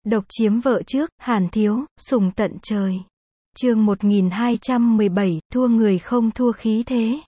Độc chiếm vợ trước, Hàn Thiếu, sủng tận trời. Chương 1217, thua người không thua khí thế.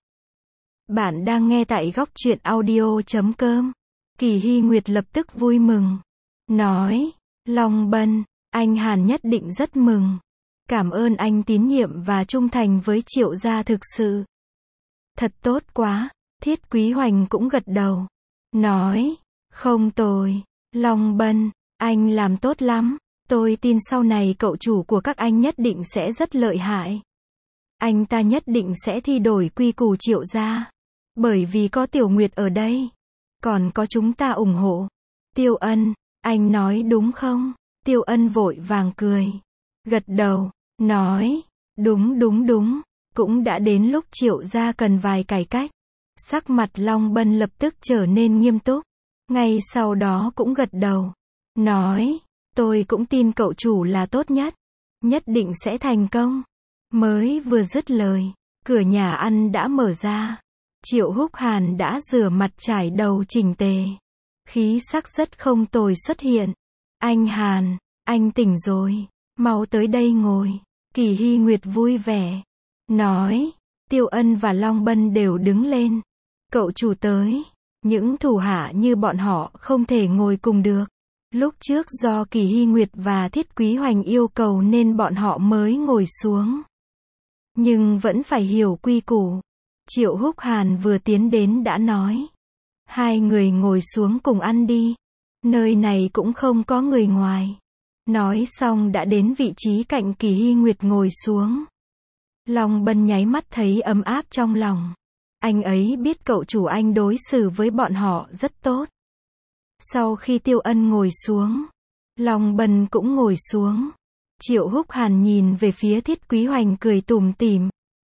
Bạn đang nghe tại góc truyện audio.com. Kỳ Hy Nguyệt lập tức vui mừng. Nói, Long Bân, anh Hàn nhất định rất mừng. Cảm ơn anh tín nhiệm và trung thành với Triệu gia thực sự. Thật tốt quá, Thiết Quý Hoành cũng gật đầu. Nói, không tồi, Long Bân, anh làm tốt lắm. Tôi tin sau này cậu chủ của các anh nhất định sẽ rất lợi hại. Anh ta nhất định sẽ thi đổi quy củ Triệu gia. Bởi vì có Tiểu Nguyệt ở đây. Còn có chúng ta ủng hộ. Tiêu Ân, anh nói đúng không? Tiêu Ân vội vàng cười. Gật đầu, nói, đúng. Cũng đã đến lúc Triệu gia cần vài cải cách. Sắc mặt Long Bân lập tức trở nên nghiêm túc. Ngay sau đó cũng gật đầu. Nói, tôi cũng tin cậu chủ là tốt nhất. Nhất định sẽ thành công. Mới vừa dứt lời, cửa nhà ăn đã mở ra. Triệu Húc Hàn đã rửa mặt trải đầu chỉnh tề. Khí sắc rất không tồi xuất hiện. Anh Hàn, anh tỉnh rồi. Mau tới đây ngồi. Kỳ Hy Nguyệt vui vẻ. Nói, Tiêu Ân và Long Bân đều đứng lên. Cậu chủ tới. Những thủ hạ như bọn họ không thể ngồi cùng được. Lúc trước do Kỳ Hy Nguyệt và Thiết Quý Hoành yêu cầu nên bọn họ mới ngồi xuống. Nhưng vẫn phải hiểu quy củ. Triệu Húc Hàn vừa tiến đến đã nói. Hai người ngồi xuống cùng ăn đi. Nơi này cũng không có người ngoài. Nói xong đã đến vị trí cạnh Kỳ Hy Nguyệt ngồi xuống. Long Bân nháy mắt thấy ấm áp trong lòng. Anh ấy biết cậu chủ anh đối xử với bọn họ rất tốt. Sau khi Tiêu Ân ngồi xuống, Long Bân cũng ngồi xuống. Triệu Húc Hàn nhìn về phía Thiết Quý Hoành cười tủm tỉm.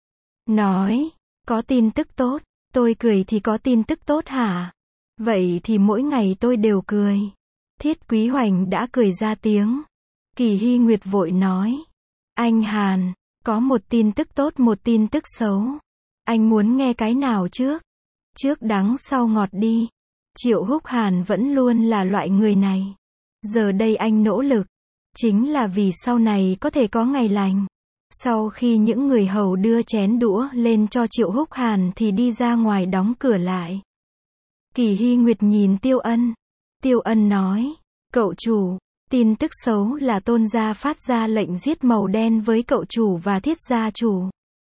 Nói, có tin tức tốt, tôi cười thì có tin tức tốt hả? Vậy thì mỗi ngày tôi đều cười. Thiết Quý Hoành đã cười ra tiếng. Kỳ Hy Nguyệt vội nói. Anh Hàn, có một tin tức tốt một tin tức xấu. Anh muốn nghe cái nào trước? Trước đắng sau ngọt đi. Triệu Húc Hàn vẫn luôn là loại người này. Giờ đây anh nỗ lực. Chính là vì sau này có thể có ngày lành. Sau khi những người hầu đưa chén đũa lên cho Triệu Húc Hàn thì đi ra ngoài đóng cửa lại. Kỳ Hy Nguyệt nhìn Tiêu Ân. Tiêu Ân nói. Cậu chủ, tin tức xấu là Tôn gia phát ra lệnh giết màu đen với cậu chủ và Thiết gia chủ.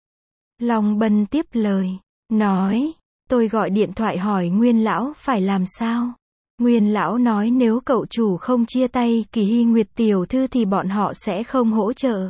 Long Bân tiếp lời. Nói. Tôi gọi điện thoại hỏi Nguyên lão phải làm sao. Nguyên lão nói nếu cậu chủ không chia tay Kỳ Hy Nguyệt tiểu thư thì bọn họ sẽ không hỗ trợ.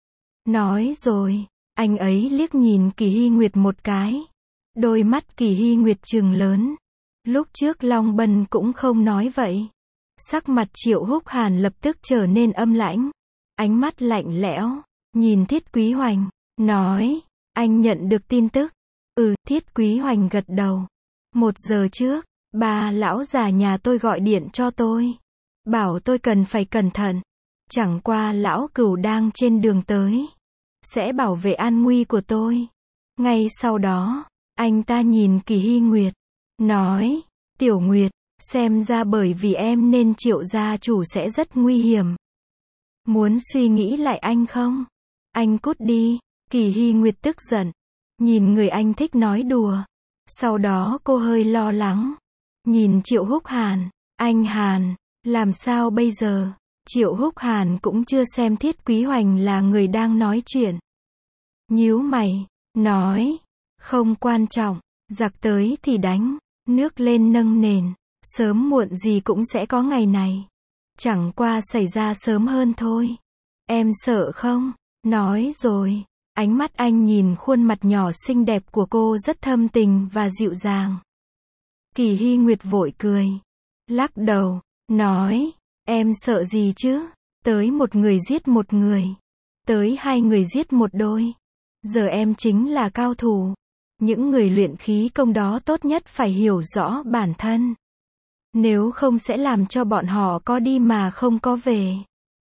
Nói rồi, anh ấy liếc nhìn Kỳ Hy Nguyệt một cái. Đôi mắt Kỳ Hy Nguyệt trừng lớn. Lúc trước Long Bân cũng không nói vậy. Sắc mặt Triệu Húc Hàn lập tức trở nên âm lãnh. Ánh mắt lạnh lẽo, nhìn Thiết Quý Hoành, nói, anh nhận được tin tức. Thiết Quý Hoành gật đầu. 1 giờ trước, ba lão già nhà tôi gọi điện cho tôi. Bảo tôi cần phải cẩn thận. Chẳng qua lão cửu đang trên đường tới. Sẽ bảo vệ an nguy của tôi. Ngay sau đó, anh ta nhìn Kỳ Hy Nguyệt. Nói, Tiểu Nguyệt, xem ra bởi vì em nên Triệu gia chủ sẽ rất nguy hiểm. Muốn suy nghĩ lại anh không? Anh cút đi. Kỳ Hy Nguyệt tức giận. Nhìn người anh thích nói đùa. Sau đó cô hơi lo lắng. Nhìn Triệu Húc Hàn. Anh Hàn, làm sao bây giờ? Triệu Húc Hàn cũng chưa xem Thiết Quý Hoành là người đang nói chuyện. Nhíu mày, nói. Không quan trọng, giặc tới thì đánh, nước lên nâng nền. Sớm muộn gì cũng sẽ có ngày này. Chẳng qua xảy ra sớm hơn thôi. Em sợ không? Nói rồi. Ánh mắt anh nhìn khuôn mặt nhỏ xinh đẹp của cô rất thâm tình và dịu dàng. Kỳ Hy Nguyệt vội cười. Lắc đầu, nói, em sợ gì chứ? Tới một người giết một người. Tới hai người giết một đôi. Giờ em chính là cao thủ. Những người luyện khí công đó tốt nhất phải hiểu rõ bản thân. Nếu không sẽ làm cho bọn họ có đi mà không có về.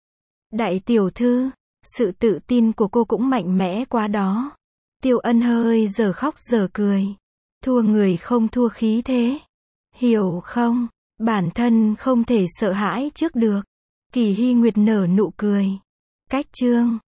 Đại tiểu thư. Sự tự tin của cô cũng mạnh mẽ quá đó. Tiêu Ân hơi giờ khóc giờ cười. Thua người không thua khí thế. Hiểu không? Bản thân không thể sợ hãi trước được. Kỳ Hy Nguyệt nở nụ cười. Cách chương